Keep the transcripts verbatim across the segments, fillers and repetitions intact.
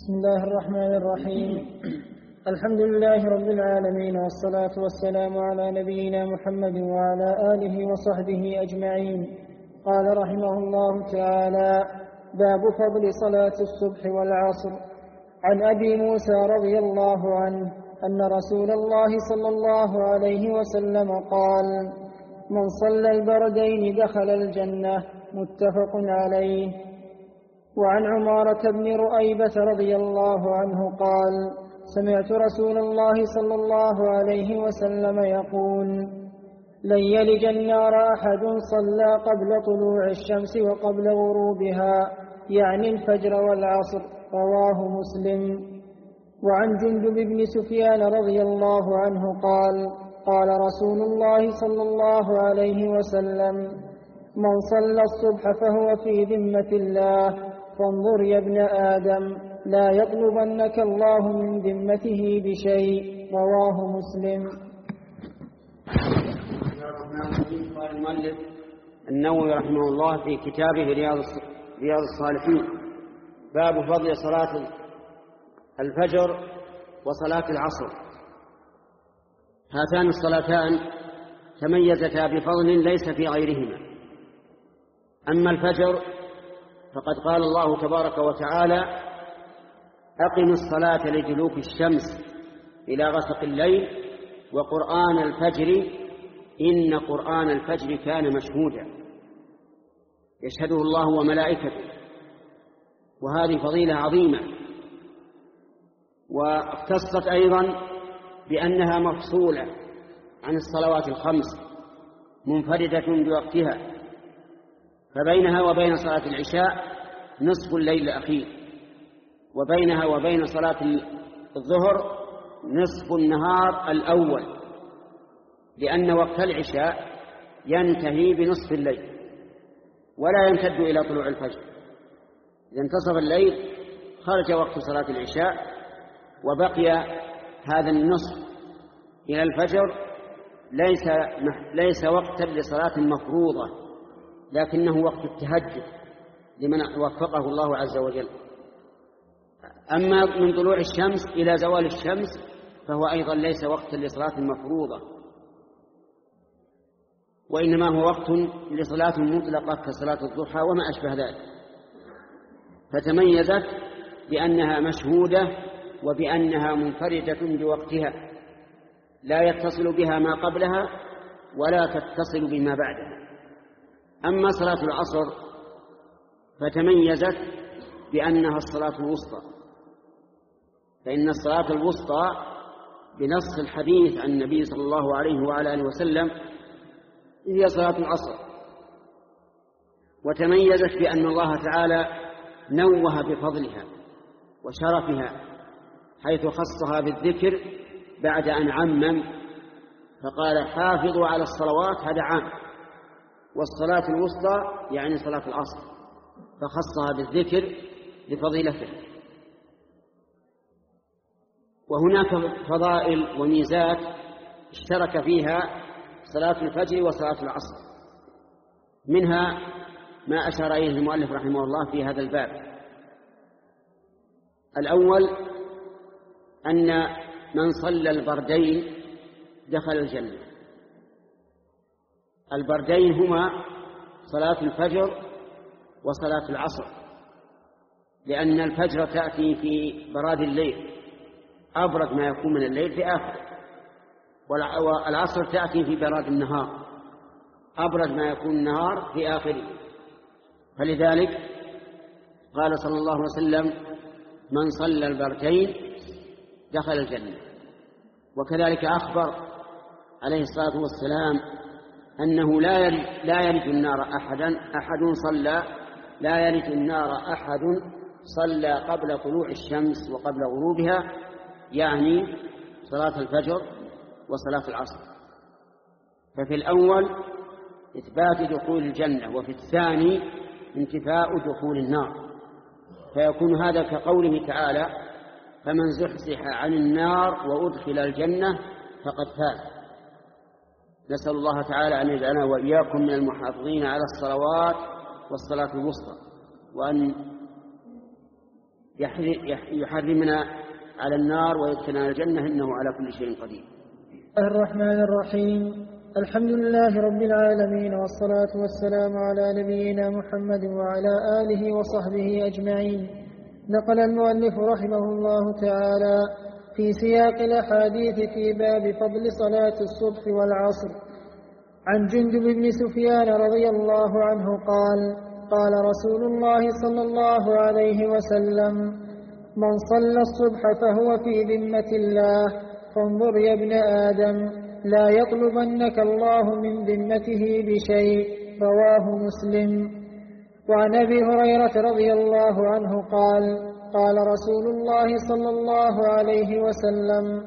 بسم الله الرحمن الرحيم. الحمد لله رب العالمين، والصلاة والسلام على نبينا محمد وعلى آله وصحبه أجمعين. قال رحمه الله تعالى: باب فضل صلاة الصبح والعصر. عن أبي موسى رضي الله عنه أن رسول الله صلى الله عليه وسلم قال: من صلى البردين دخل الجنة. متفق عليه. وعن عمارة بن رؤيبة رضي الله عنه قال: سمعت رسول الله صلى الله عليه وسلم يقول: لن يلج النار أحد صلى قبل طلوع الشمس وقبل غروبها، يعني الفجر والعصر. رواه مسلم. وعن جندب بن سفيان رضي الله عنه قال: قال رسول الله صلى الله عليه وسلم: من صلى الصبح فهو في ذمة الله، فانظر يا ابن آدم، لا يطلبنك الله من ذمته بشيء. رواه مسلم. قال المؤلف النووي رحمه الله في كتابه رياض الصالحين: باب فضل صلاة الفجر وصلاة العصر. هاتان الصلاتان تميزتا بفضل ليس في غيرهما. أما الفجر فقد قال الله تبارك وتعالى: أقم الصلاة لدلوك الشمس إلى غسق الليل وقرآن الفجر إن قرآن الفجر كان مشهودا، يشهده الله وملائكته. وهذه فضيلة عظيمة. واختصت أيضا بأنها مفصولة عن الصلوات الخمس، منفردة بوقتها، فبينها وبين صلاة العشاء نصف الليل الأخير، وبينها وبين صلاة الظهر نصف النهار الأول، لأن وقت العشاء ينتهي بنصف الليل ولا يمتد إلى طلوع الفجر. إذا انتصف الليل خرج وقت صلاة العشاء، وبقي هذا النصف إلى الفجر ليس, ليس وقتا لصلاة مفروضة، لكنه وقت التهجد لمن وفقه الله عز وجل. أما من طلوع الشمس إلى زوال الشمس فهو أيضا ليس وقتا لصلاة مفروضة، وإنما هو وقت لصلاة مطلقة كصلاة الضحى وما أشبه ذلك. فتميزت بأنها مشهودة وبأنها منفردة بوقتها، لا يتصل بها ما قبلها ولا تتصل بما بعدها. أما صلاة العصر فتميزت بأنها الصلاة الوسطى، فإن الصلاة الوسطى بنص الحديث عن النبي صلى الله عليه وعلى آله وسلم هي صلاة العصر. وتميزت بأن الله تعالى نوه بفضلها وشرفها، حيث خصها بالذكر بعد أن عمم فقال: حافظوا على الصلوات، هذا عام، والصلاة الوسطى يعني صلاة العصر، فخصها بالذكر لفضيلته. وهناك فضائل وميزات اشترك فيها صلاة الفجر وصلاة العصر، منها ما أشار إليه المؤلف رحمه الله في هذا الباب. الأول أن من صلى البردين دخل الجنة. البردين هما صلاة الفجر وصلاة العصر، لأن الفجر تأتي في براد الليل، أبرد ما يكون من الليل في آخره، والعصر تأتي في براد النهار، أبرد ما يكون النهار في آخره. فلذلك قال صلى الله عليه وسلم: من صلى البردين دخل الجنة. وكذلك أخبر عليه الصلاة والسلام أنه لا لا يلج النار أحدا أحد صلى لا يلج النار أحد صلى قبل طلوع الشمس وقبل غروبها، يعني صلاة الفجر وصلاة العصر. ففي الأول إثبات دخول الجنة، وفي الثاني انتفاء دخول النار، فيكون هذا كقوله تعالى: فمن زحزح عن النار وأدخل الجنة فقد فاز. نسأل الله تعالى أن يجعلنا وإياكم من المحافظين على الصلوات والصلاة الوسطى، وأن يحرمنا على النار ويدخلنا الجنة، إنه على كل شيء قدير. الرحمن الرحيم. الحمد لله رب العالمين، والصلاة والسلام على نبينا محمد وعلى آله وصحبه أجمعين. نقل المؤلف رحمه الله تعالى في سياق الأحاديث في باب فضل صلاة الصبح والعصر عن جندب بن سفيان رضي الله عنه قال: قال رسول الله صلى الله عليه وسلم: من صلى الصبح فهو في ذمة الله، فانظر يا ابن آدم لا يطلبنك الله من ذمته بشيء. رواه مسلم. وعن أبي هريرة رضي الله عنه قال: قال رسول الله صلى الله عليه وسلم: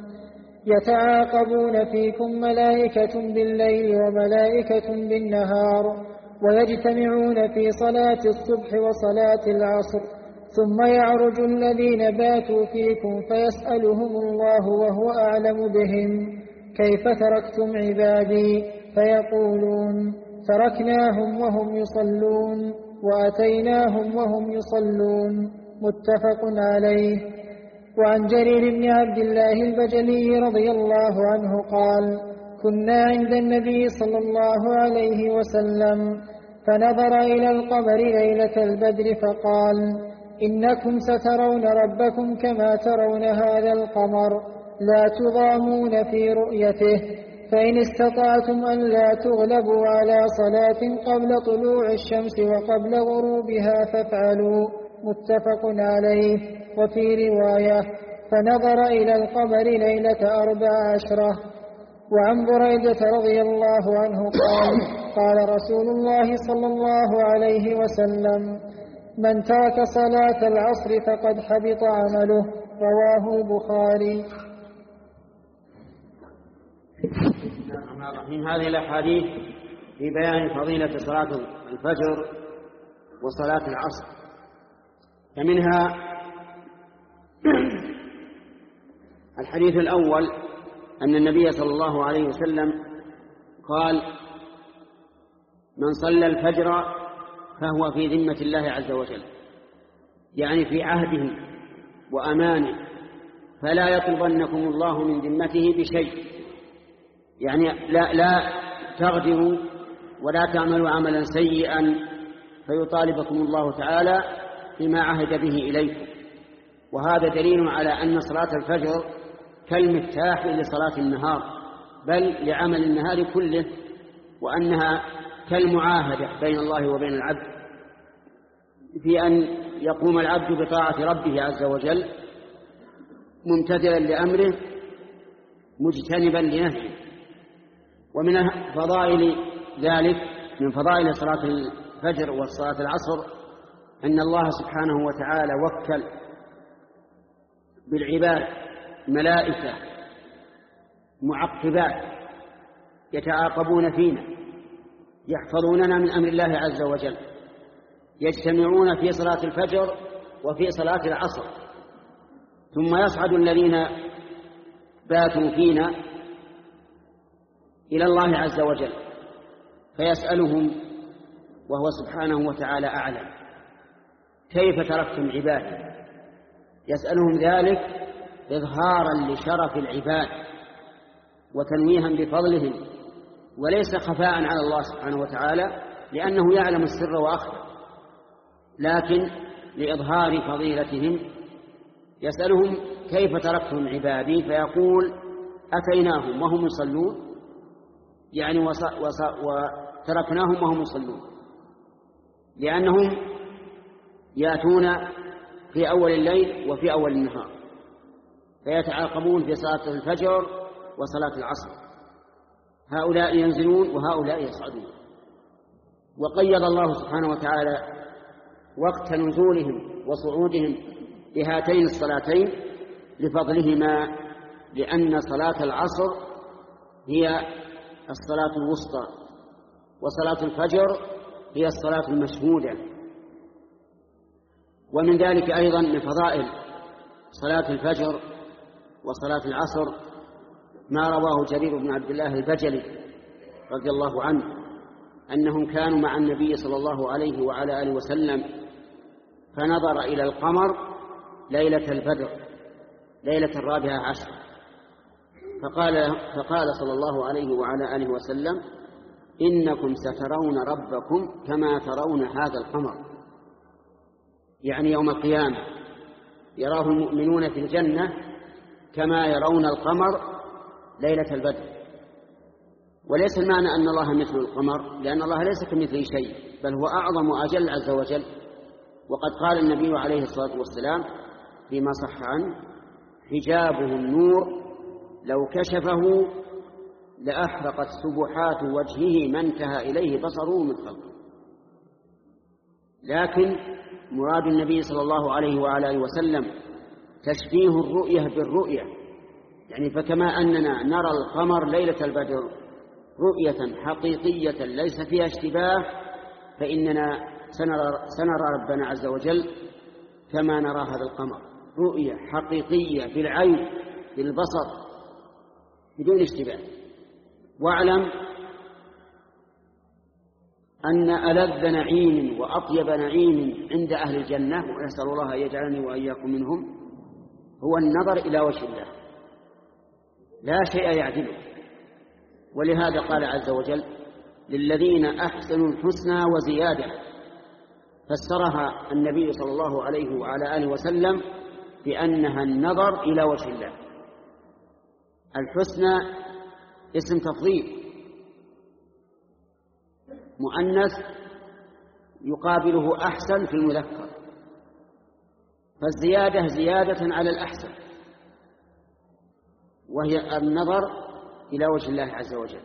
يتعاقبون فيكم ملائكة بالليل وملائكة بالنهار، ويجتمعون في صلاة الصبح وصلاة العصر، ثم يعرج الذين باتوا فيكم فيسألهم الله وهو أعلم بهم: كيف تركتم عبادي؟ فيقولون: تركناهم وهم يصلون وأتيناهم وهم يصلون. متفق عليه. وعن جرير بن عبد الله البجلي رضي الله عنه قال: كنا عند النبي صلى الله عليه وسلم فنظر إلى القمر ليلة البدر فقال: إنكم سترون ربكم كما ترون هذا القمر، لا تضامون في رؤيته، فإن استطعتم أن لا تغلبوا على صلاة قبل طلوع الشمس وقبل غروبها فافعلوا. متفق عليه. وفي رواية: فنظر إلى القمر ليلة أربع عشرة. وعن بريدة رضي الله عنه قال: قال رسول الله صلى الله عليه وسلم: من ترك صلاة العصر فقد حبط عمله. رواه البخاري. هذه الأحاديث في بيان فضيلة صلاة الفجر وصلاة العصر، فمنها الحديث الأول أن النبي صلى الله عليه وسلم قال: من صلى الفجر فهو في ذمة الله عز وجل، يعني في عهده وأمانه، فلا يطلبنكم الله من ذمته بشيء، يعني لا, لا تغدروا ولا تعملوا عملا سيئا فيطالبكم الله تعالى بما عهد به إليكم. وهذا دليل على أن صلاة الفجر كالمفتاح لصلاة النهار، بل لعمل النهار كله، وأنها كالمعاهدة بين الله وبين العبد في أن يقوم العبد بطاعة ربه عز وجل ممتثلا لأمره مجتنبا لنهيه. ومن فضائل ذلك، من فضائل صلاة الفجر وصلاة العصر، أن الله سبحانه وتعالى وكل بالعباد ملائكة معقبات يتعاقبون فينا يحفظوننا من أمر الله عز وجل، يجتمعون في صلاة الفجر وفي صلاة العصر، ثم يصعد الذين باتوا فينا إلى الله عز وجل فيسألهم وهو سبحانه وتعالى أعلم: كيف تركتم عبادي؟ يسألهم ذلك إظهارا لشرف العباد وتنويها بفضلهم، وليس خفاء على الله سبحانه وتعالى لأنه يعلم السر وأخفى، لكن لإظهار فضيلتهم. يسألهم: كيف تركتم عبادي؟ فيقول: أتيناهم وهم يصلون، يعني وص... وص... وتركناهم وهم يصلون، لأنهم يأتون في أول الليل وفي أول النهار، فيتعاقبون في صلاة الفجر وصلاة العصر، هؤلاء ينزلون وهؤلاء يصعدون. وقيض الله سبحانه وتعالى وقت نزولهم وصعودهم بهاتين الصلاتين لفضلهما، لأن صلاة العصر هي الصلاة الوسطى، وصلاة الفجر هي الصلاة المشهودة. ومن ذلك أيضا من فضائل صلاة الفجر وصلاة العصر ما رواه جرير بن عبد الله البجلي رضي الله عنه أنهم كانوا مع النبي صلى الله عليه وعلى آله وسلم فنظر إلى القمر ليلة البدر ليلة الرابعة عشر، فقال, فقال صلى الله عليه وعلى آله وسلم: إنكم سترون ربكم كما ترون هذا القمر، يعني يوم القيامة يراه المؤمنون في الجنة كما يرون القمر ليلة البدر. وليس المعنى أن الله مثل القمر، لأن الله ليس كمثله شيء، بل هو أعظم وأجل عز وجل. وقد قال النبي عليه الصلاة والسلام فيما صح عنه: حجابه النور لو كشفه لأحرقت سبحات وجهه ما انتهى إليه بصره من خلقه. لكن مراد النبي صلى الله عليه وعلى آله وسلم تشبيه الرؤية بالرؤية، يعني فكما أننا نرى القمر ليلة البدر رؤية حقيقية ليس فيها اشتباه، فإننا سنرى, سنرى ربنا عز وجل كما نرى هذا القمر، رؤية حقيقية بالعين بالبصر بدون اشتباه. واعلم أن ألذ نعيم وأطيب نعيم عند أهل الجنة، ونسأل الله أن يجعلني وإياكم منهم، هو النظر إلى وجه الله، لا شيء يعدله. ولهذا قال عز وجل: للذين أحسنوا الحسنى وزيادة، فسرها النبي صلى الله عليه وعلى آله وسلم بأنها النظر إلى وجه الله. الحسنى اسم تفضيل مؤنث يقابله أحسن في المذكر، فالزيادة زيادة على الأحسن، وهي النظر إلى وجه الله عز وجل.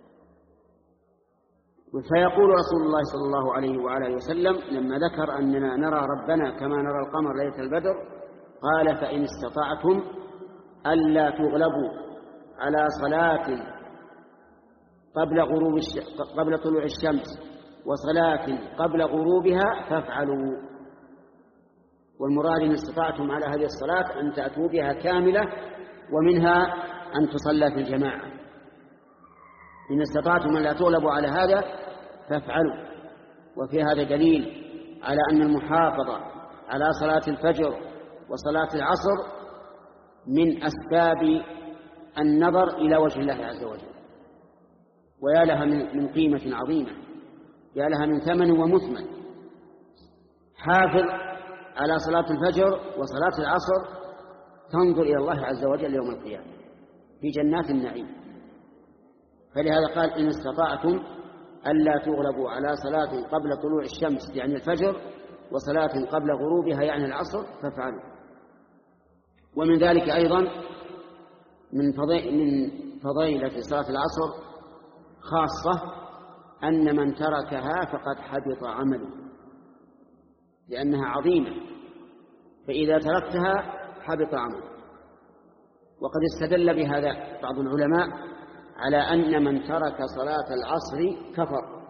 فيقول رسول الله صلى الله عليه وعلى وسلم لما ذكر أننا نرى ربنا كما نرى القمر ليلة البدر، قال: فإن استطعتم ألا تغلبوا على صلاة قبل غروب الش... قبل طلوع الشمس وصلاة قبل غروبها فافعلوا. والمراد إن استطعتم على هذه الصلاة أن تأتوا بها كاملة، ومنها أن تصلى في الجماعة. إن استطعتم أن لا تغلبوا على هذا فافعلوا. وفي هذا دليل على أن المحافظة على صلاة الفجر وصلاة العصر من أسباب النظر إلى وجه الله عز وجل، ويا لها من قيمة عظيمة، يا لها من ثمن ومثمن. حافظ على صلاة الفجر وصلاة العصر تنظر إلى الله عز وجل يوم القيامة في جنات النعيم. فلهذا قال: إن استطعتم ألا تغلبوا على صلاة قبل طلوع الشمس يعني الفجر وصلاة قبل غروبها يعني العصر فافعلوا. ومن ذلك أيضا من فضيلة صلاة العصر خاصة أن من تركها فقد حبط عمله، لأنها عظيمة، فإذا تركتها حبط عمله. وقد استدل بهذا بعض العلماء على أن من ترك صلاة العصر كفر،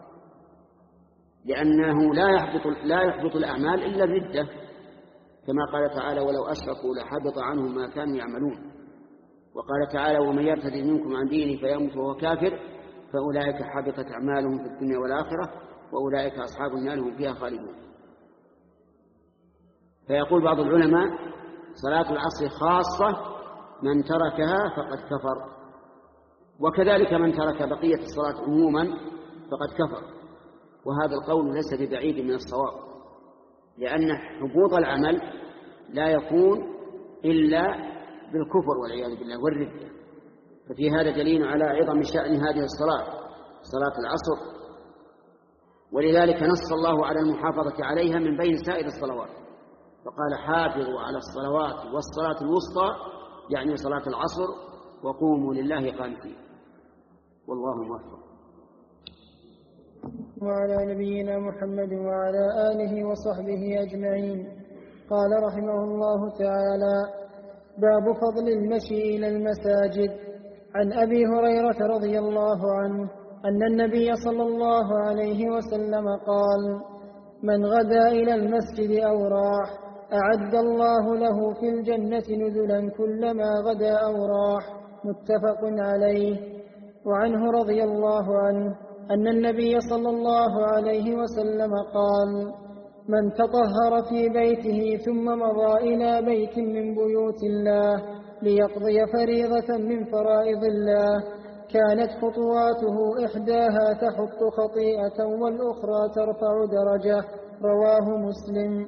لأنه لا يحبط, لا يحبط الأعمال إلا الردة، كما قال تعالى: ولو أشركوا لحبط عنهم ما كانوا يعملون. وقال تعالى: ومن يرتد منكم عن دينه فيمت وهو كافر فأولئك حبطت أعمالهم في الدنيا والآخرة وأولئك أصحاب النار هم فيها خالدون. فيقول بعض العلماء: صلاة العصر خاصة، من تركها فقد كفر. وكذلك من ترك بقية الصلاة عموما فقد كفر. وهذا القول ليس ببعيد من الصواب، لأن حبوط العمل لا يكون إلا بالكفر والعياذ بالله والردة. ففي هذا دليل على عظم شأن هذه الصلاة، صلاة العصر. ولذلك نص الله على المحافظة عليها من بين سائر الصلوات، فقال: حافظوا على الصلوات والصلاة الوسطى، يعني صلاة العصر، وقوموا لله قانتين. والله موفق. وعلى نبينا محمد وعلى آله وصحبه أجمعين. قال رحمه الله تعالى: باب فضل المشي إلى المساجد. عن أبي هريرة رضي الله عنه أن النبي صلى الله عليه وسلم قال: من غدا إلى المسجد أو راح أعد الله له في الجنة نزلا كلما غدا أو راح. متفق عليه. وعنه رضي الله عنه أن النبي صلى الله عليه وسلم قال: من تطهر في بيته ثم مضى إلى بيت من بيوت الله ليقضي فريضة من فرائض الله كانت خطواته إحداها تحط خطيئة والأخرى ترفع درجة. رواه مسلم.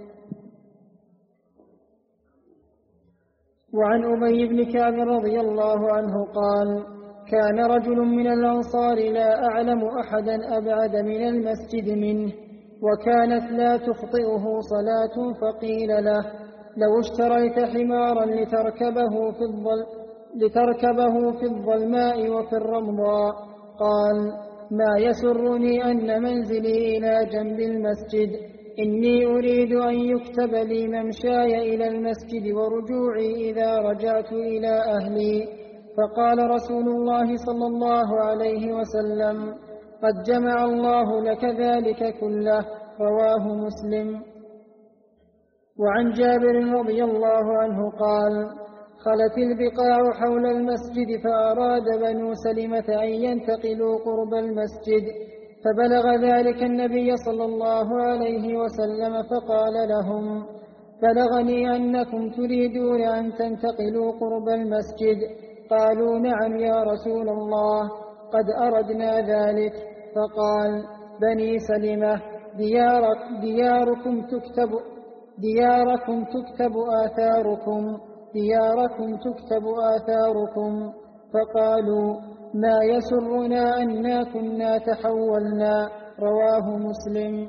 وعن أبي بن كعب رضي الله عنه قال: كان رجل من الأنصار لا أعلم أحدا أبعد من المسجد منه، وكانت لا تخطئه صلاة، فقيل له: لو اشتريت حمارا لتركبه في الظل لتركبه في الظلماء وفي الرمضاء، قال: ما يسرني أن منزلي إلى جنب المسجد، إني أريد أن يكتب لي ممشاي إلى المسجد ورجوعي إذا رجعت إلى أهلي. فقال رسول الله صلى الله عليه وسلم: قد جمع الله لك ذلك كله. رواه مسلم. وعن جابر رضي الله عنه قال: خلت البقاع حول المسجد فأراد بنو سلمة أن ينتقلوا قرب المسجد، فبلغ ذلك النبي صلى الله عليه وسلم فقال لهم: بلغني أنكم تريدون أن تنتقلوا قرب المسجد. قالوا: نعم يا رسول الله، قد أردنا ذلك. فقال: بني سلمة ديارك دياركم تكتب دياركم تكتب آثاركم دياركم تكتب آثاركم. فقالوا: ما يسرنا أنا كنا تحولنا. رواه مسلم.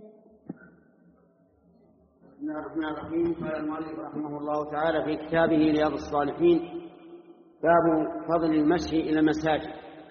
بسم الله الرحمن الرحيم. قال المؤلف رحمه الله تعالى في كتابه رياض الصالحين: باب فضل المشي إلى المساجد.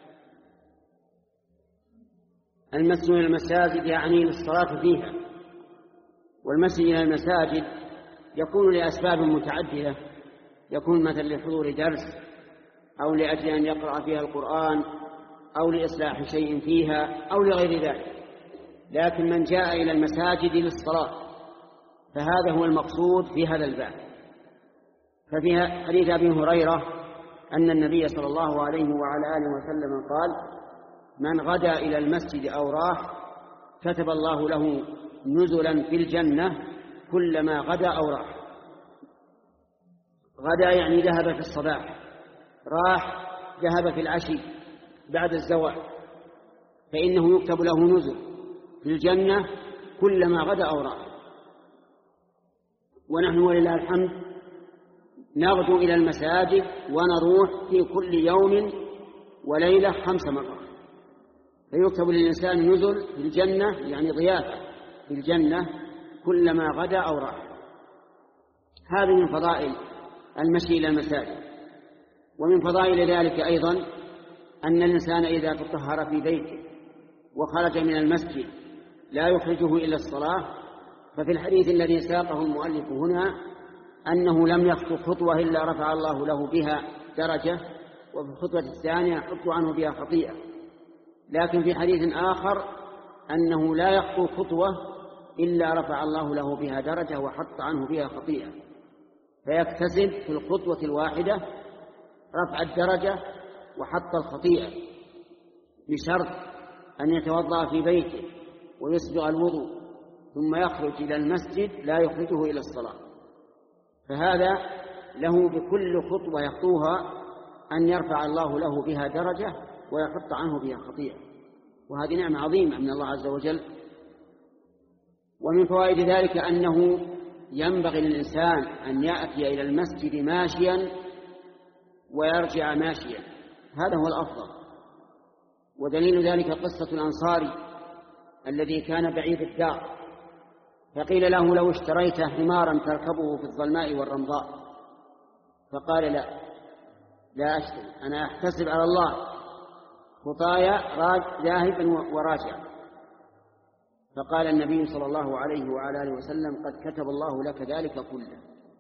المشي إلى المساجد يعني للصلاة فيها، والمشي إلى المساجد يكون لأسباب متعددة، يكون مثلا لحضور درس، أو لأجل أن يقرأ فيها القرآن، أو لإصلاح شيء فيها، أو لغير ذلك. لكن من جاء إلى المساجد للصلاة فهذا هو المقصود في هذا الباب. ففي حديث أبي هريرة أن النبي صلى الله عليه وعلى آله وسلم قال: من غدا إلى المسجد أو راح كتب الله له نزلا في الجنة كلما غدا أو راح. غدا يعني ذهب في الصباح، راح ذهب في العشي بعد الزوال، فإنه يكتب له نزل في الجنة كلما غدا أو راح. ونحن ولله الحمد نغدو إلى المساجد ونروح في كل يوم وليلة خمس مرات، فيكتب للإنسان نزل في الجنة يعني ضيافة في الجنة كلما غدا أو راح. هذه من فضائل المشي إلى المساجد. ومن فضائل ذلك أيضا أن الإنسان إذا تطهر في بيته وخرج من المسجد لا يخرجه إلا الصلاة، ففي الحديث الذي ساقه المؤلف هنا أنه لم يخطو خطوة إلا رفع الله له بها درجة، وفي الخطوة الثانية حط عنه بها خطيئة. لكن في حديث آخر أنه لا يخطو خطوة إلا رفع الله له بها درجة وحط عنه بها خطيئة، فيكتسب في الخطوة الواحدة رفع الدرجة وحط الخطيئة، بشرط أن يتوضأ في بيته ويسبغ الوضوء ثم يخرج إلى المسجد لا يخرجه إلى الصلاة. فهذا له بكل خطوة يخطوها أن يرفع الله له بها درجة ويحط عنه بها خطيئة، وهذه نعمة عظيمة من الله عز وجل. ومن فوائد ذلك أنه ينبغي للإنسان أن يأتي إلى المسجد ماشيا ويرجع ماشيا، هذا هو الأفضل. ودليل ذلك قصة الأنصاري الذي كان بعيد الدار، فقيل له: لو اشتريت حمارا تركبه في الظلماء والرمضاء، فقال: لا لا أشتري، أنا أحتسب على الله خطايا ذاهبا وراجعا. فقال النبي صلى الله عليه وعلى آله وسلم: قد كتب الله لك ذلك كله.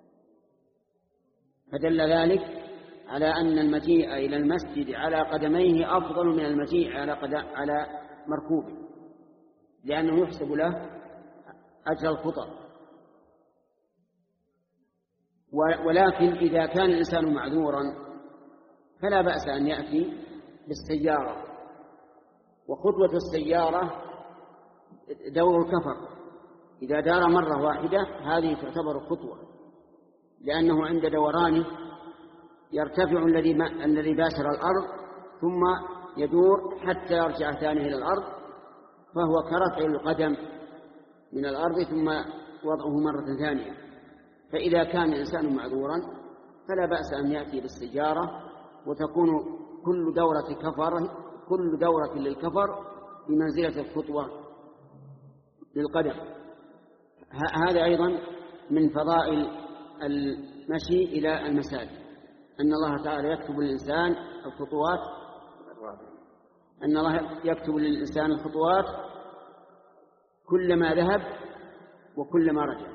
فدل ذلك على أن المجيء إلى المسجد على قدميه أفضل من المجيء على على مركوبه، لأنه يحسب له أجر الخطى. ولكن إذا كان الإنسان معذورا فلا بأس أن يأتي بالسيارة، وخطوة السيارة دور الكفر، إذا دار مرة واحدة هذه تعتبر خطوة، لأنه عند دورانه يرتفع الذي الذي باشر الأرض ثم يدور حتى يرجع ثاني إلى الأرض، فهو كرفع القدم من الأرض ثم وضعه مرة ثانية. فإذا كان الإنسان معذورا فلا بأس أن يأتي بالسجارة، وتكون كل دورة كفر كل دورة للكفر بمنزلة الخطوة للقدم. هذا أيضا من فضائل المشي إلى المساجد، أن الله تعالى يكتب للإنسان الخطوات أن الله يكتب للإنسان الخطوات كلما ذهب وكلما رجع.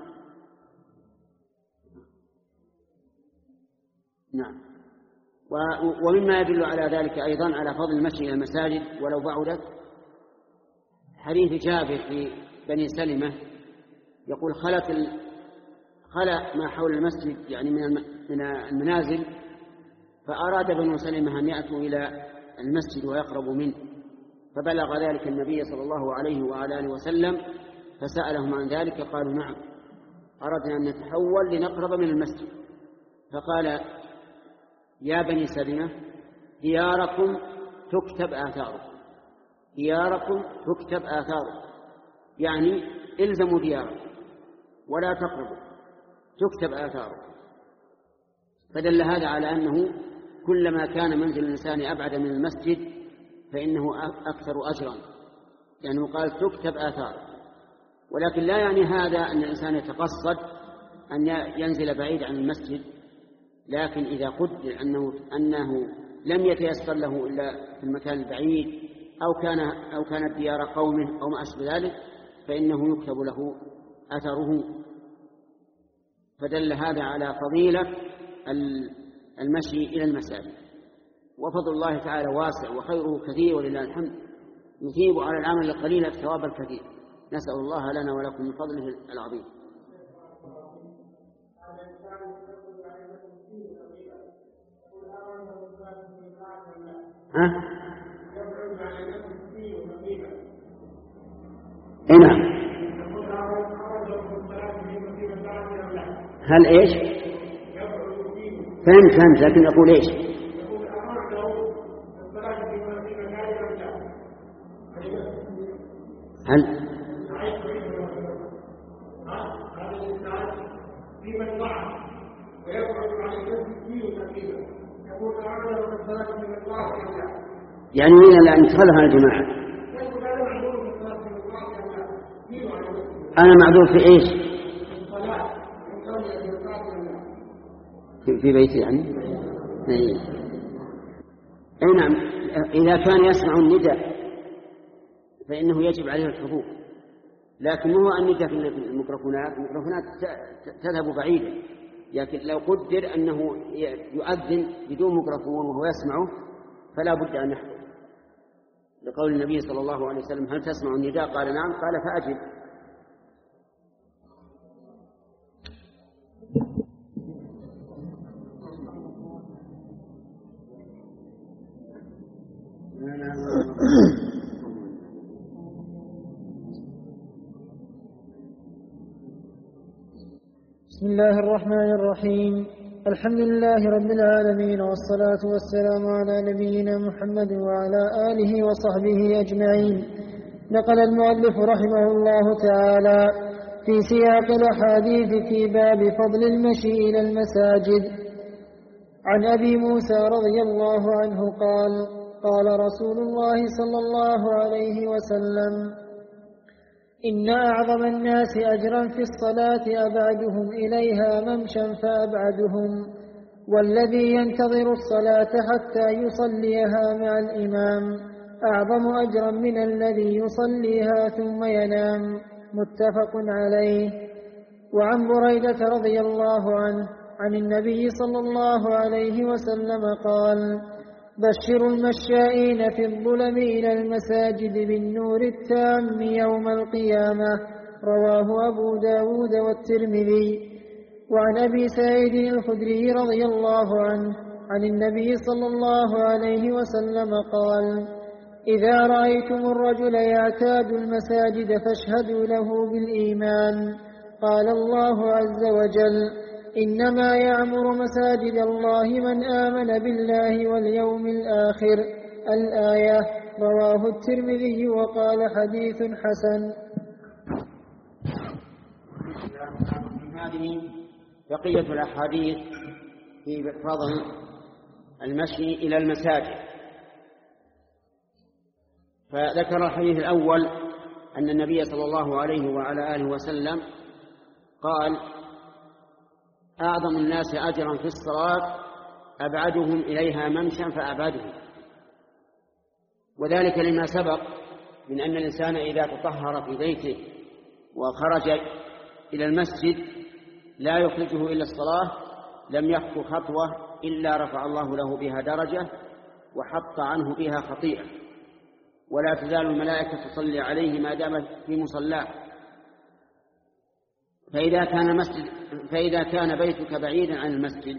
نعم. ومما يدل على ذلك أيضا على فضل المشي إلى المساجد ولو بعدت حديث جابر في بني سلمة يقول خلت خلأ ما حول المسجد يعني من المنازل، فأراد بنو سلمة أن يأتوا إلى المسجد ويقرب منه، فبلغ ذلك النبي صلى الله عليه وعلى آله وسلم فسألهم عن ذلك، قالوا نعم أردنا أن نتحول لنقرب من المسجد. فقال يا بني سلمة دياركم تكتب آثاركم، دياركم تكتب آثاركم، يعني إلزموا دياركم ولا تقربوا تكتب آثاركم. فدل هذا على أنه كلما كان منزل الإنسان أبعد من المسجد فإنه أكثر أجرا، لأنه يعني قال تكتب آثاركم. ولكن لا يعني هذا أن الإنسان يتقصد أن ينزل بعيد عن المسجد، لكن إذا قدر أنه, أنه لم يتيسر له إلا في المكان البعيد أو كان أو كانت ديار قومه أو ما أشبه ذلك فإنه يكتب له أثره. فدل هذا على فضيلة المشي إلى المساجد، وفضل الله تعالى واسع وخيره كثير ولله الحمد، يثيب على العمل القليل الثواب الكثير. نسأل الله لنا ولكم من فضله العظيم. ها؟ إيه نعم. هل إيش؟ فهمت فهمت لكن أقول إيش؟ هل يعني من أن يتخلف عن الجماعة؟ أنا معذور في إيش؟ في بيتي يعني؟ أي نعم. إذا كان يسمع النداء فإنه يجب عليه الحضور، لكن هو النداء في الميكروفونات الميكروفونات تذهب بعيدا، لكن لو قدر أنه يؤذن بدون ميكروفون وهو يسمعه فلا بد أن يحضر، لقول النبي صلى الله عليه وسلم هل تسمع النداء؟ قال نعم، قال فأجب. بسم الله الرحمن الرحيم. الحمد لله رب العالمين، والصلاة والسلام على نبينا محمد وعلى آله وصحبه أجمعين. نقل المؤلف رحمه الله تعالى في سياق الأحاديث في باب فضل المشي إلى المساجد عن أبي موسى رضي الله عنه قال قال رسول الله صلى الله عليه وسلم إن أعظم الناس أجرا في الصلاة أبعدهم إليها ممشا فأبعدهم، والذي ينتظر الصلاة حتى يصليها مع الإمام أعظم أجرا من الذي يصليها ثم ينام. متفق عليه. وعن بريدة رضي الله عنه عن النبي صلى الله عليه وسلم قال بشروا المشائين في الظلم إلى المساجد بالنور التام يوم القيامة. رواه أبو داود والترمذي. وعن أبي سعيد الخدري رضي الله عنه عن النبي صلى الله عليه وسلم قال إذا رأيتم الرجل يعتاد المساجد فاشهدوا له بالإيمان. قال الله عز وجل: إنما يعمر مساجد الله من آمن بالله واليوم الآخر. الآية. رواه الترمذي وقال حديث حسن. هذه بقية الأحاديث في فضل المشي إلى المساجد. فذكر الحديث الأول أن النبي صلى الله عليه وعلى آله وسلم قال: أعظم الناس أجرا في الصلاة أبعدهم إليها ممشا فأبعدهم، وذلك لما سبق من أن الإنسان إذا تطهر في بيته وخرج إلى المسجد لا يخرجه إلا الصلاة لم يخطو خطوة إلا رفع الله له بها درجة وحط عنه بها خطيئة، ولا تزال الملائكة تصلي عليه ما دام في مصلاه. فإذا كان مسجد فإذا كان بيتك بعيدا عن المسجد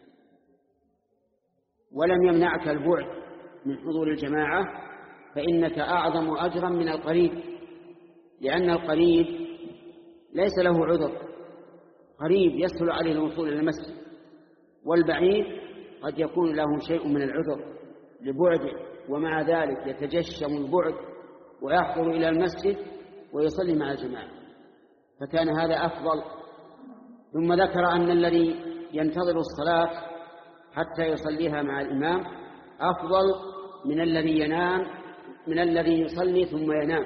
ولم يمنعك البعد من حضور الجماعة فإنك أعظم أجرا من القريب، لأن القريب ليس له عذر، قريب يسهل عليه الوصول إلى المسجد، والبعيد قد يكون له شيء من العذر لبعده، ومع ذلك يتجشم البعد ويحضر إلى المسجد ويصلي مع الجماعة، فكان هذا أفضل. ثم ذكر أن الذي ينتظر الصلاة حتى يصليها مع الإمام أفضل من الذي ينام من الذي يصلي ثم ينام.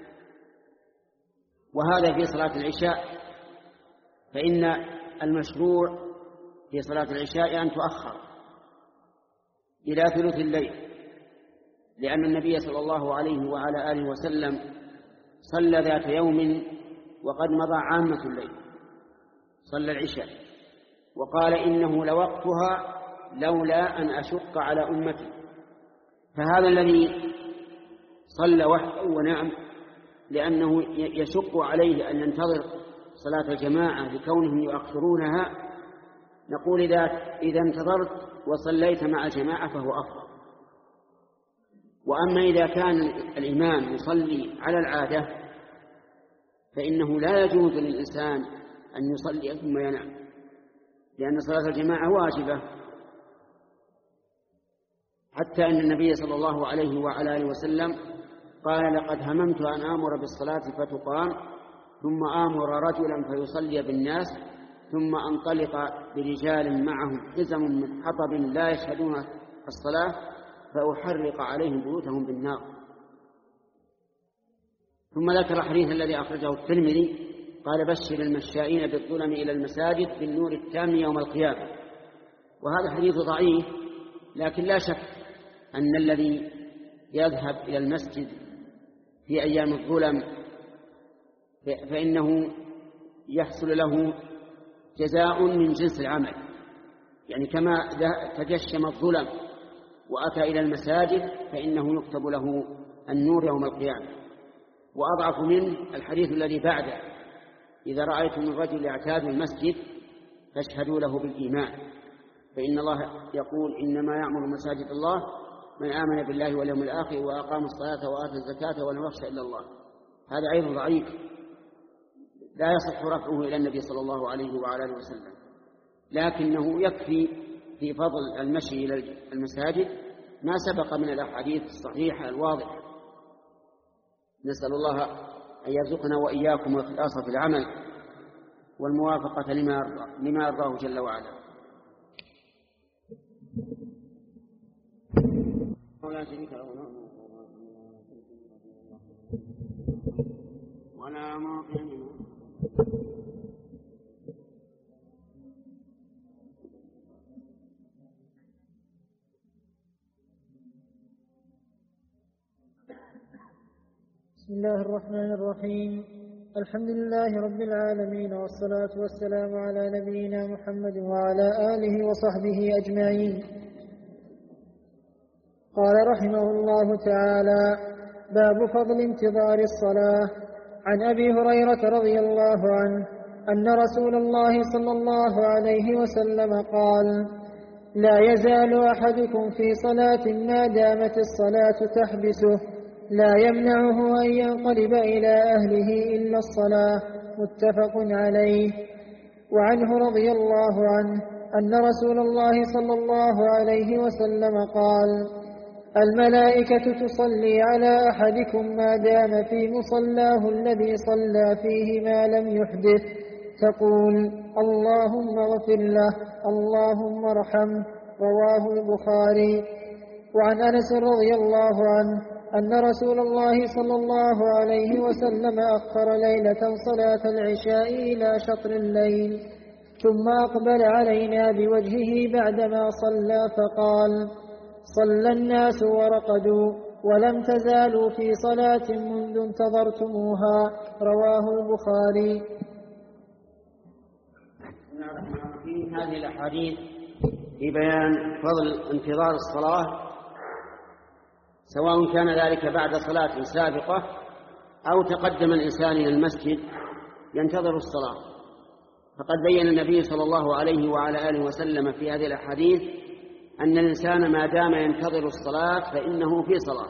وهذا في صلاة العشاء، فإن المشروع في صلاة العشاء أن تؤخر إلى ثلث الليل، لأن النبي صلى الله عليه وعلى آله وسلم صلى ذات يوم وقد مضى عامة الليل، صلى العشاء وقال: إنه لوقتها لولا أن أشق على أمتي. فهذا الذي صلى وحده ونام لأنه يشق عليه أن ينتظر صلاة الجماعة لكونهم يؤخرونها، نقول إذا إذا انتظرت وصليت مع الجماعة فهو أفضل. وأما إذا كان الإمام يصلي على العادة فإنه لا يجوز للإنسان أن يصلي ثم ينام، لأن صلاة الجماعة واجبة، حتى أن النبي صلى الله عليه وعلى آله وسلم قال: لقد هممت أن آمر بالصلاة فتقام ثم آمر رجلا فيصلي بالناس ثم أنطلق برجال معهم حزم من حطب لا يشهدون الصلاة فأحرق عليهم بيوتهم بالنار. ثم ذكر الحديث الذي أخرجه الترمذي قال: بشر المشائين بالظلم إلى المساجد بالنور التام يوم القيامة. وهذا حديث ضعيف، لكن لا شك أن الذي يذهب إلى المسجد في أيام الظلم فإنه يحصل له جزاء من جنس العمل، يعني كما تجشم الظلم وأتى إلى المساجد فإنه يكتب له النور يوم القيامة. وأضعف منه الحديث الذي بعده: إذا رأيتم الرجل يعتاد المسجد فاشهدوا له بالإيمان، فإن الله يقول: إنما يعمر مساجد الله من آمن بالله واليوم الآخر وأقام الصلاة وآتى الزكاة ولم يخش إلا الله. هذا أيضا ضعيف لا يصح رفعه إلى النبي صلى الله عليه وعلى آله وسلم، لكنه يكفي في فضل المشي إلى المساجد ما سبق من الأحاديث الصحيحة الواضحة. نسأل الله أن يرزقنا وإياكم الإخلاص في العمل والموافقة لما لما يرضاه جل وعلا. ولا شريك له ولا موقع منه. بسم الله الرحمن الرحيم. الحمد لله رب العالمين، والصلاة والسلام على نبينا محمد وعلى آله وصحبه أجمعين. قال رحمه الله تعالى: باب فضل انتظار الصلاة. عن أبي هريرة رضي الله عنه أن رسول الله صلى الله عليه وسلم قال: لا يزال أحدكم في صلاة ما دامت الصلاة تحبسه لا يمنعه أن ينقلب إلى أهله إلا الصلاة. متفق عليه. وعنه رضي الله عنه أن رسول الله صلى الله عليه وسلم قال: الملائكة تصلي على أحدكم ما دام في مصلاه الذي صلى فيه ما لم يحدث، تقول: اللهم اغفر له، اللهم ارحمه. رواه البخاري. وعن أنس رضي الله عنه أن رسول الله صلى الله عليه وسلم أخر ليلة صلاة العشاء إلى شطر الليل، ثم أقبل علينا بوجهه بعدما صلى فقال: صلى الناس ورقدوا ولم تزالوا في صلاة منذ انتظرتموها. رواه البخاري. في هذه الأحاديث في بيان فضل انتظار الصلاة، سواء كان ذلك بعد صلاة سابقة أو تقدم الإنسان إلى المسجد ينتظر الصلاة. فقد بين النبي صلى الله عليه وعلى آله وسلم في هذه الأحاديث أن الإنسان ما دام ينتظر الصلاة فإنه في صلاة.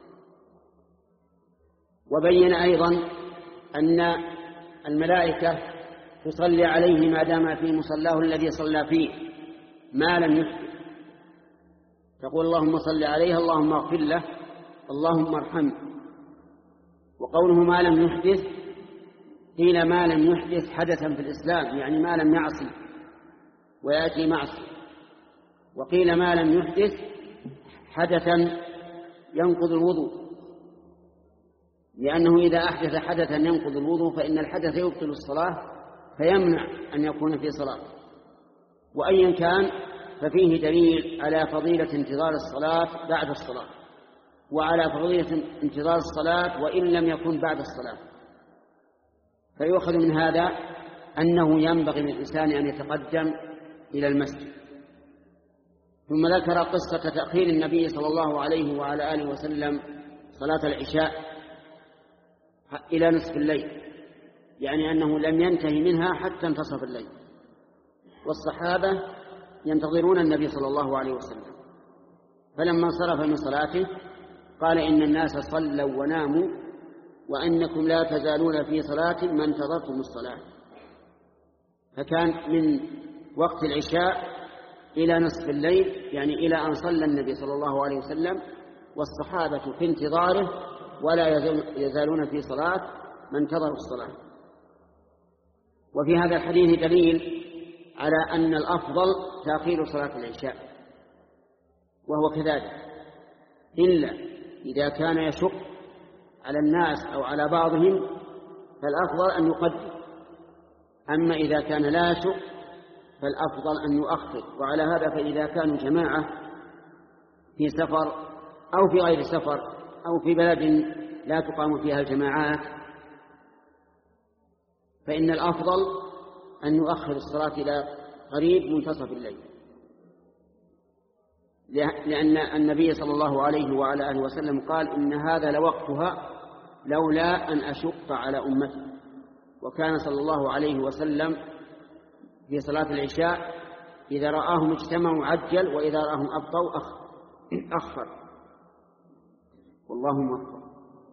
وبين أيضا أن الملائكة تصلي عليه ما دام في مصلاه الذي صلى فيه ما لم يحدث، تقول: اللهم صل عليه، اللهم اغفر له، اللهم ارحمه. وقوله ما لم يحدث، قيل ما لم يحدث حدثا في الإسلام، يعني ما لم يعصي ويأتي معصي، وقيل ما لم يحدث حدثا ينقض الوضوء، لأنه إذا أحدث حدثا ينقض الوضوء فإن الحدث يبطل الصلاة فيمنع أن يكون في صلاة. وأيا كان ففيه دليل على فضيلة انتظار الصلاة بعد الصلاة، وعلى فضيلة انتظار الصلاة وإن لم يكن بعد الصلاة. فيؤخذ من هذا أنه ينبغي للإنسان أن يتقدم إلى المسجد. ثم ذكر قصة تأخير النبي صلى الله عليه وعلى آله وسلم صلاة العشاء إلى نصف الليل، يعني أنه لم ينتهي منها حتى انتصف الليل، والصحابة ينتظرون النبي صلى الله عليه وسلم. فلما انصرف من صلاته قال: إن الناس صلوا وناموا وأنكم لا تزالون في صلاة ما انتظرتم الصلاة. فكان من وقت العشاء إلى نصف الليل، يعني إلى أن صلى النبي صلى الله عليه وسلم والصحابة في انتظاره ولا يزالون في صلاة ما انتظروا الصلاة. وفي هذا الحديث دليل على أن الأفضل تأخير صلاة العشاء، وهو كذلك، إلا إذا كان يشق على الناس أو على بعضهم فالأفضل أن يقدم، أما إذا كان لا يشق فالأفضل أن يؤخر. وعلى هذا فإذا كانوا جماعة في سفر أو في غير سفر أو في بلد لا تقام فيها الجماعات فإن الأفضل أن يؤخر الصلاة إلى قريب منتصف الليل، لأن النبي صلى الله عليه وعلى آله وسلم قال: إن هذا لوقتها لولا أن أشق على أمتي. وكان صلى الله عليه وسلم في صلاة العشاء إذا رآهم اجتمعوا عجل، وإذا رآهم أبطوا أخر. والله موفق.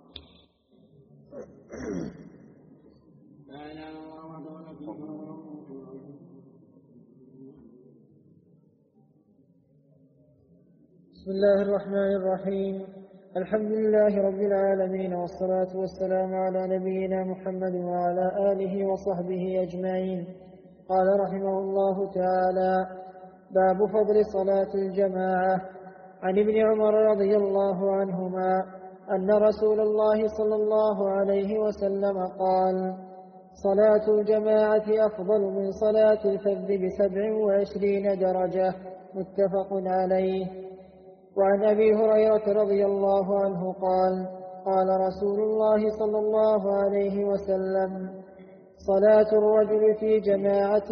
بسم الله الرحمن الرحيم. الحمد لله رب العالمين، والصلاة والسلام على نبينا محمد وعلى آله وصحبه أجمعين. قال رحمه الله تعالى: باب فضل صلاة الجماعة. عن ابن عمر رضي الله عنهما أن رسول الله صلى الله عليه وسلم قال: صلاة الجماعة أفضل من صلاة الفذ بسبع وعشرين درجة. متفق عليه. وعن أبي هريرة رضي الله عنه قال: قال رسول الله صلى الله عليه وسلم: صلاة الرجل في جماعة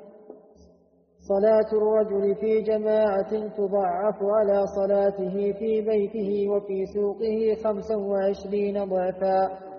صلاة الرجل في جماعة تضعف على صلاته في بيته وفي سوقه خمسا وعشرين ضعفا.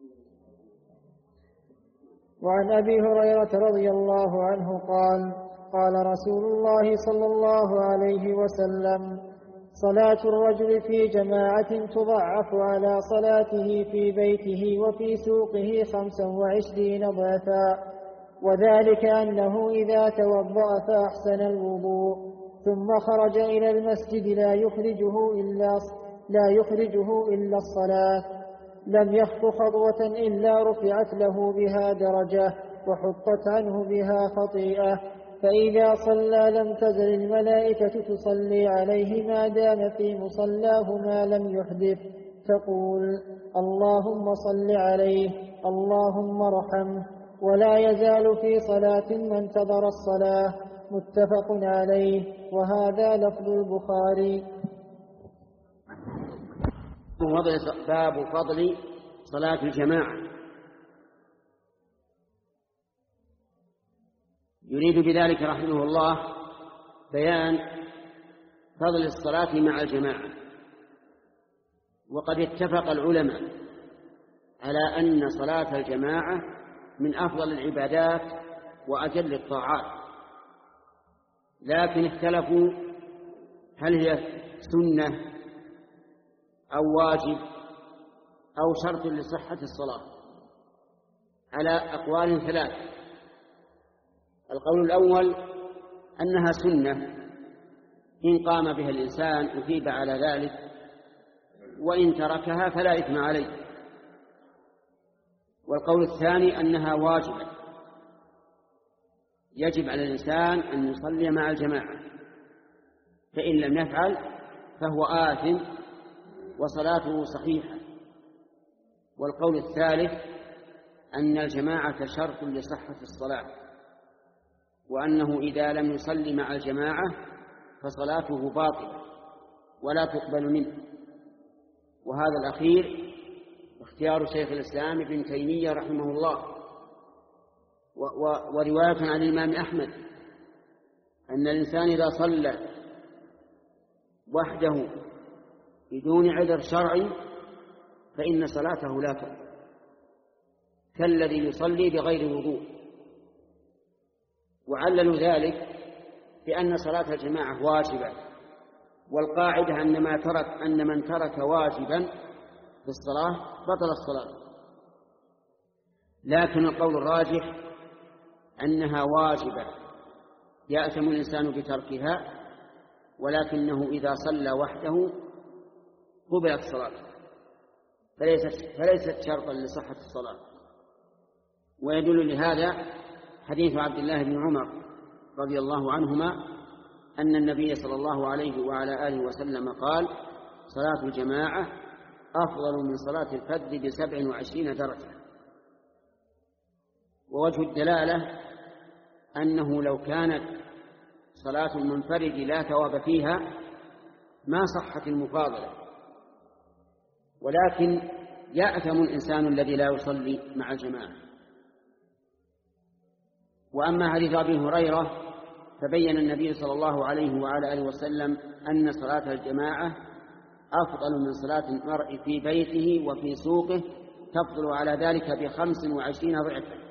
وعن أبي هريرة رضي الله عنه قال: قال رسول الله صلى الله عليه وسلم: صلاة الرجل في جماعة تضعف على صلاته في بيته وفي سوقه خمسا وعشرين ضعفا، وذلك أنه إذا توضأ فأحسن الوضوء ثم خرج إلى المسجد لا يخرجه إلا, لا يخرجه إلا الصلاة لم يخط خطوة إلا رفعت له بها درجة وحطت عنه بها خطيئة، فإذا صلى لم تزل الملائكة تصلي عليه ما دام في مصلاه ما لم يحدث، تقول: اللهم صل عليه، اللهم ارحمه، ولا يزال في صلاة ما انتظر الصلاة. متفق عليه، وهذا لفظ البخاري. باب فضل صلاة الجماعة. يريد بذلك رحمه الله بيان فضل الصلاة مع الجماعة. وقد اتفق العلماء على أن صلاة الجماعة من أفضل العبادات وأجل الطاعات، لكن اختلفوا هل هي سنة أو واجب أو شرط لصحة الصلاة على أقوال ثلاث. القول الأول أنها سنة، إن قام بها الإنسان أثيب على ذلك، وإن تركها فلا إثم عليه. والقول الثاني أنها واجبة، يجب على الإنسان أن يصلي مع الجماعة، فإن لم يفعل فهو آثم وصلاته صحيحة. والقول الثالث أن الجماعة شرط لصحة الصلاة، وأنه إذا لم يصلي مع الجماعة فصلاته باطلة ولا تقبل منه. وهذا الأخير اختيار شيخ الإسلام ابن تيمية رحمه الله، ورواية عن الإمام أحمد أن الإنسان إذا صلى وحده بدون عذر شرعي فإن صلاته لا تقبل، كالذي يصلي بغير وضوء. وعللوا ذلك بأن صلاة الجماعة واجبة، والقاعدة أن ما ترك أن من ترك واجبا في الصلاة بطل الصلاة. لكن القول الراجح أنها واجبة يأثم الإنسان بتركها، ولكنه إذا صلى وحده قبلت صلاته، فليست, فليست شرطا لصحة الصلاة. ويدل لهذا حديث عبد الله بن عمر رضي الله عنهما أن النبي صلى الله عليه وعلى آله وسلم قال: صلاة الجماعة أفضل من صلاة الفرد بسبع وعشرين درجة. ووجه الدلالة أنه لو كانت صلاة المنفرد لا ثواب فيها ما صحت المفاضلة، ولكن يأثم الإنسان الذي لا يصلي مع الجماعة. وأما حديث أبي هريرة فبين النبي صلى الله عليه وعلى آله وسلم أن صلاة الجماعة أفضل من صلاة المرء في بيته وفي سوقه، تفضل على ذلك بخمس وعشرين ضعفا.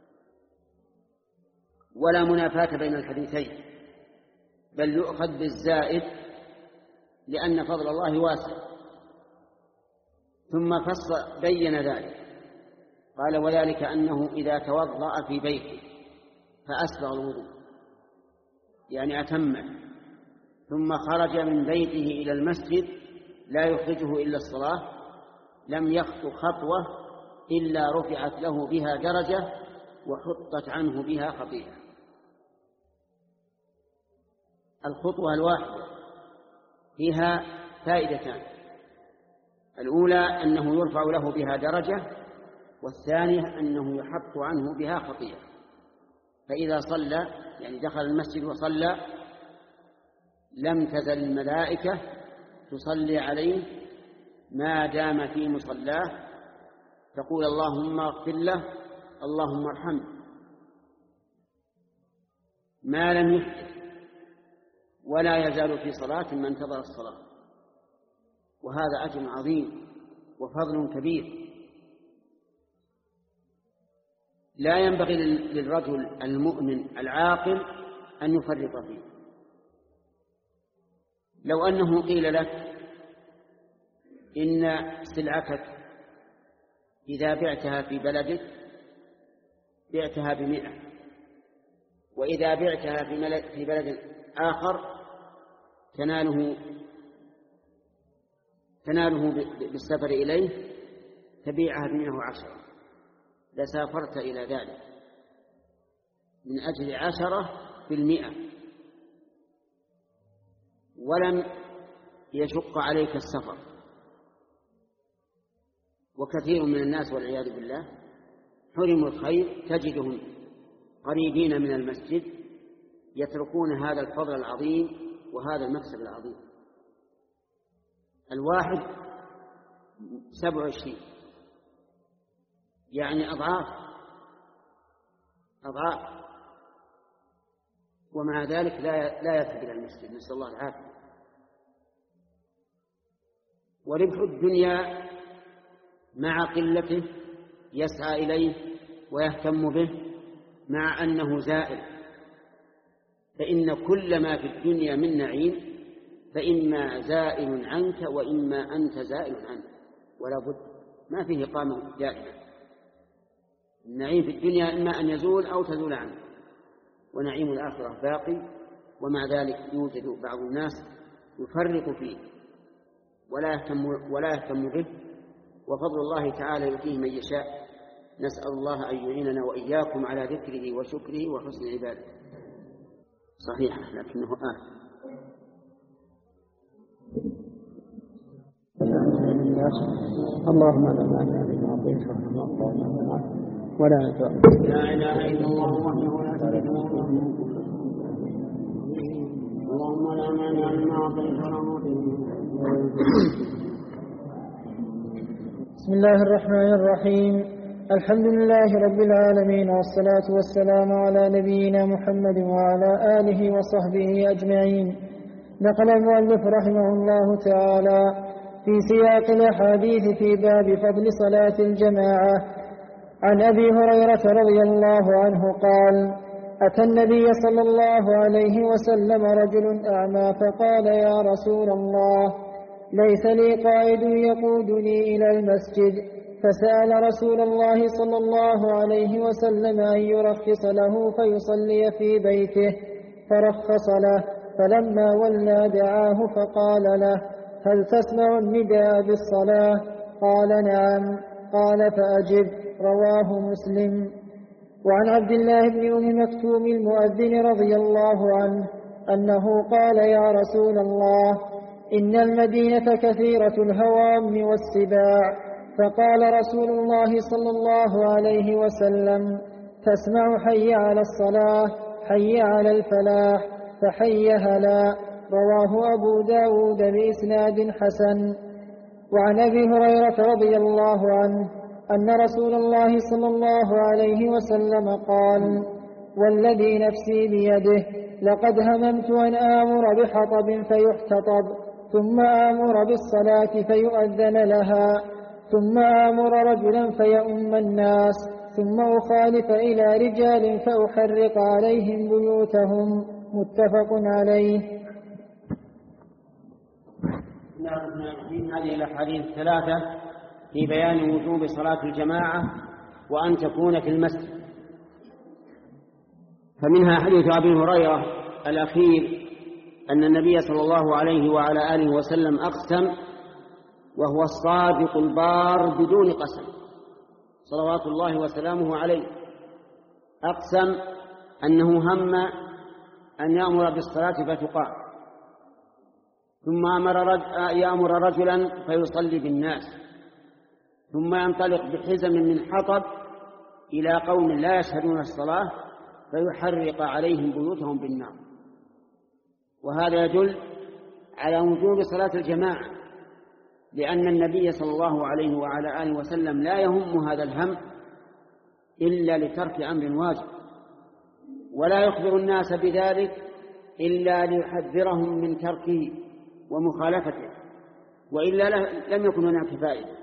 ولا منافاة بين الحديثين، بل يؤخذ بالزائد لأن فضل الله واسع. ثم فصل بين ذلك قال: وذلك أنه إذا توضأ في بيته فأسبغ الوضوء، يعني أتمه، ثم خرج من بيته إلى المسجد لا يخرجه إلا الصلاة، لم يخط خطوة إلا رفعت له بها درجة وحطت عنه بها خطيئة. الخطوة الواحدة فيها فائدتان: الأولى أنه يرفع له بها درجة، والثانية أنه يحط عنه بها خطيئة. فإذا صلى يعني دخل المسجد وصلى لم تزل الملائكة تصلي عليه ما دام في مصلاه، تقول: اللهم اغفر له، اللهم ارحمه، ما لم يحدث، ولا يزال في صلاة ما انتظر الصلاة. وهذا أجر عظيم وفضل كبير. لا ينبغي للرجل المؤمن العاقل أن يفرط فيه. لو أنه قيل لك إن سلعتك إذا بعتها في بلدك بعتها بمئة، وإذا بعتها في بلد آخر تناله تناله بالسفر إليه تبيعها بمئة وعشرة، لسافرت إلى ذلك من أجل عشرة بالمئة ولم يشق عليك السفر. وكثير من الناس والعياذ بالله حرموا الخير، تجدهم قريبين من المسجد يتركون هذا الفضل العظيم وهذا المكسب العظيم. الواحد سبع وعشرين، يعني أضعاف أضعاف، ومع ذلك لا لا يذهب إلى المسجد، نسأل الله العافية. وربح الدنيا مع قلته يسعى إليه ويهتم به مع أنه زائل، فإن كل ما في الدنيا من نعيم فإما زائل عنك وإما أنت زائل عنه، ولا بد، ما فيه إقامة دائمة. النعيم في الدنيا إما أن يزول أو تزول عنه، ونعيم الآخرة باقي. ومع ذلك يوجد بعض الناس يفرط فيه ولا يهتم, ولا يهتم به، وفضل الله تعالى يؤتيه من يشاء. نسأل الله أن يعيننا وإياكم على ذكره وشكره وحسن عباده. صحيح لكنه آه اللهم لا مانع لما أعطيت ولا تعطي. لا إله إلا الله وحده لا شريك له. اللهم لا مانع لما أعطيت ولا معطي. بسم الله الرحمن الرحيم. الحمد لله رب العالمين، والصلاة والسلام على نبينا محمد وعلى آله وصحبه أجمعين. نقل المؤلف رحمه الله تعالى في سياق الأحاديث في باب فضل صلاة الجماعة عن أبي هريرة رضي الله عنه قال: أتى النبي صلى الله عليه وسلم رجل أعمى فقال: يا رسول الله، ليس لي قائد يقودني إلى المسجد. فسأل رسول الله صلى الله عليه وسلم أن يرخص له فيصلي في بيته، فرخص له. فلما ولى دعاه فقال له: هل تسمع النداء بالصلاة؟ قال: نعم. قال: فأجب. رواه مسلم. وعن عبد الله بن أم مكتوم المؤذن رضي الله عنه أنه قال: يا رسول الله، إن المدينة كثيرة الهوام والسباع. فقال رسول الله صلى الله عليه وسلم: تسمع حي على الصلاة، حي على الفلاح، فحي هلا. رواه أبو داود بإسناد حسن. وعن أبي هريرة رضي الله عنه أن رسول الله صلى الله عليه وسلم قال: والذي نفسي بيده، لقد هممت أن آمر بحطب فيحتطب، ثم آمر بالصلاة فيؤذن لها، ثم آمر رجلا فيؤم الناس، ثم أخالف إلى رجال فأحرق عليهم بيوتهم. متفق عليه. هذه الأحاديث الثلاثة في بيان وجوب صلاة الجماعة وأن تكون في المسجد. فمنها حديث أبي هريرة الأخير أن النبي صلى الله عليه وعلى آله وسلم أقسم، وهو الصادق البار بدون قسم صلوات الله وسلامه عليه، أقسم أنه هم أن يأمر بالصلاة فتقام، ثم أمر رج... يأمر رجلا فيصلي بالناس، ثم ينطلق بحزم من حطب إلى قوم لا يشهدون الصلاة فيحرق عليهم بيوتهم بالنار. وهذا يدل على وجوب صلاة الجماعة، لأن النبي صلى الله عليه وعلى آله وسلم لا يهم هذا الهم إلا لترك أمر واجب، ولا يخبر الناس بذلك إلا ليحذرهم من تركه ومخالفته، وإلا لم يكن هناك فائدة.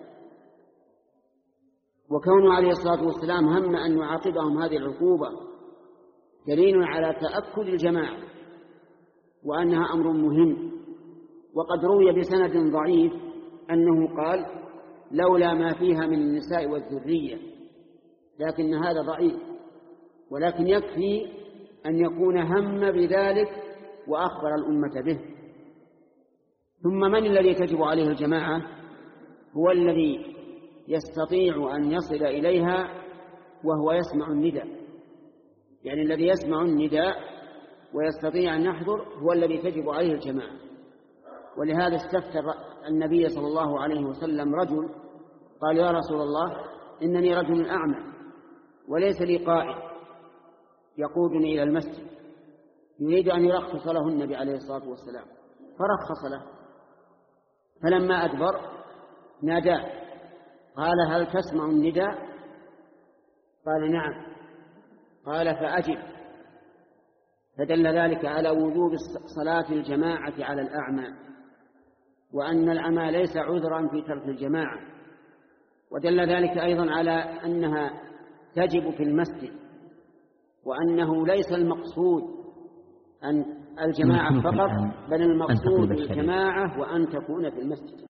وكونه عليه الصلاة والسلام هم أن يعاقبهم هذه العقوبة دليل على تأكد الجماعة وأنها أمر مهم. وقد روي بسند ضعيف أنه قال لولا ما فيها من النساء والذرية، لكن هذا ضعيف، ولكن يكفي أن يكون هم بذلك وأخبر الأمة به. ثم من الذي تجب عليه الجماعة؟ هو الذي يستطيع أن يصل إليها وهو يسمع النداء، يعني الذي يسمع النداء ويستطيع أن يحضر هو الذي تجب عليه الجماعة. ولهذا استفتى النبي صلى الله عليه وسلم رجل قال يا رسول الله إنني رجل أعمى وليس لي قائد يقودني إلى المسجد، يريد أن يرخص له النبي عليه الصلاة والسلام، فرخص له. فلما أدبر ناداه قال هل تسمع النداء؟ قال نعم. قال فأجب. فدل ذلك على وجوب صلاة الجماعة على الأعمى، وأن الأعمى ليس عذرا في ترك الجماعة. ودل ذلك أيضا على أنها تجب في المسجد، وأنه ليس المقصود أن الجماعة فقط، بل المقصود الجماعة وأن تكون في المسجد.